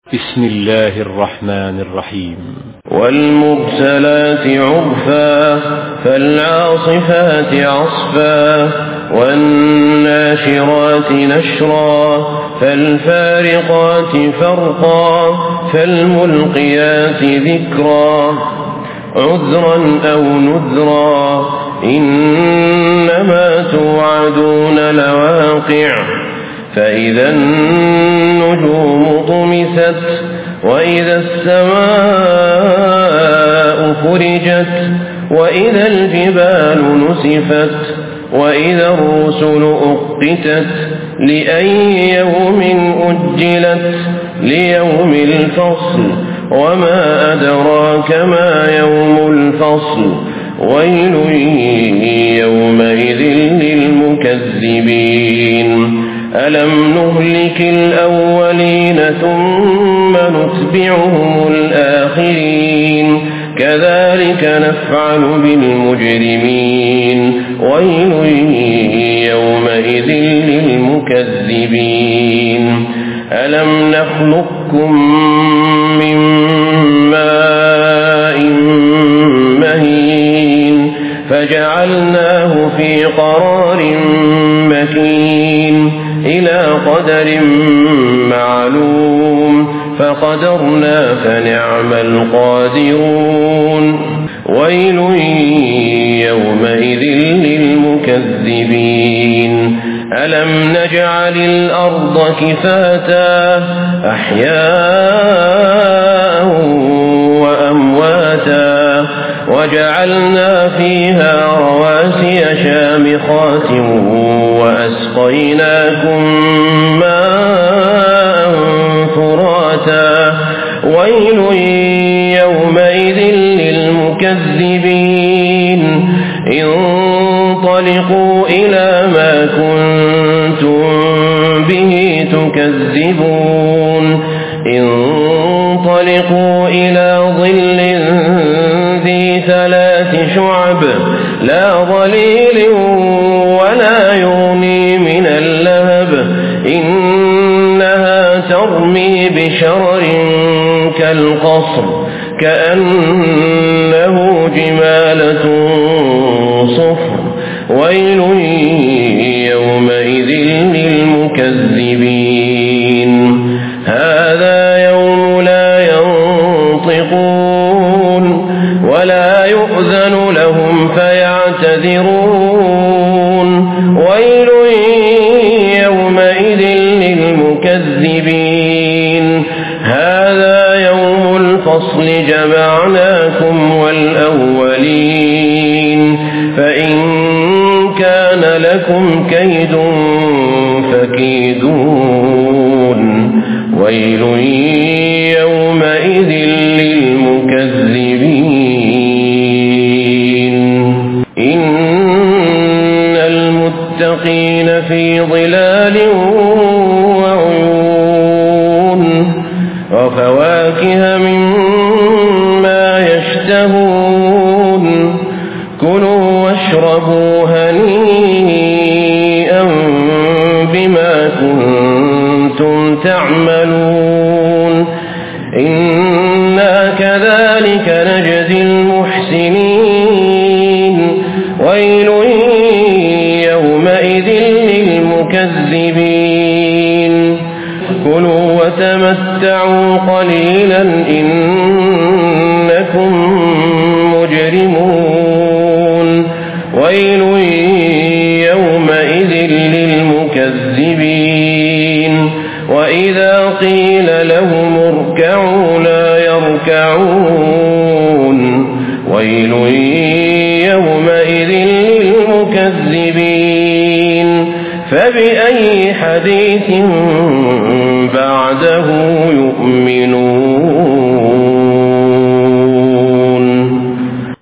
بسم الله الرحمن الرحيم. والمرسلات عرفا فالعاصفات عصفا والناشرات نشرا فالفارقات فرقا فالملقيات ذكرا عذرا أو نذرا إنما توعدون لواقع فإذا النجوم طمست وإذا السماء فرجت وإذا الجبال نسفت وإذا الرسل أقتت لأي يوم أجلت ليوم الفصل وما أدراك ما يوم الفصل ويل يومئذ للمكذبين ألم نهلك الأولين ثم نتبعهم الآخرين كذلك نفعل بالمجرمين ويل يومئذ للمكذبين ألم نخلقكم من ماء مهين فجعلناه في قرار مكين إلى قدر معلوم فقدرنا فنعم القادرون ويل يومئذ للمكذبين ألم نجعل الأرض كفاتا أحياء وأمواتا وجعلنا فيها رواسي شامخات وأسقيناكم ماء فراتا ويل يومئذ للمكذبين انطلقوا إلى ما كنتم به تكذبون انطلقوا إلى ظل ذي 3 شعب لا ظليل ولا يغني من اللهب إنها ترمي بشرر كالقصر كأنه جمالة صفر ويل يومئذ للمكذبين هذا يوم لا ينطقون ولا يؤذن لهم فيعتذرون ويل يومئذ للمكذبين هذا يوم الفصل جمعناكم والأولين فإن كان لكم كيد فكيدون ويل يومئذ للمكذبين إن المتقين في ظلال وعيون وفواكه مما يشتهون كلوا واشربوا هنيئا بما كنتم تعملون إنا كذلك نجزي المحسنين ويل يومئذ للمكذبين كلوا وتمتعوا قليلا إنكم مجرمون ويل يومئذ للمكذبين وإذا قيل لهم اركعوا لا يركعون ويل يومئذ للمكذبين فبأي حديث بعده يؤمنون.